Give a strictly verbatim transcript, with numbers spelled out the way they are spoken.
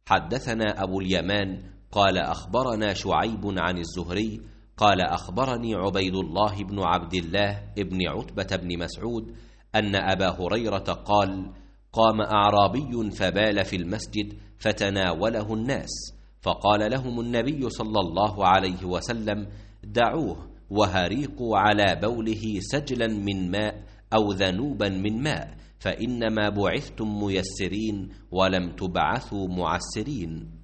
حدثنا أبو اليمان قال أخبرنا شعيب عن الزهري قال أخبرني عبيد الله بن عبد الله بن عتبة بن مسعود أن أبا هريرة قال قام أعرابي فبال في المسجد فتناوله الناس، فقال لهم النبي صلى الله عليه وسلم دعوه وهريقوا على بوله سجلا من ماء أو ذنوبا من ماء، فإنما بعثتم ميسرين ولم تبعثوا معسرين.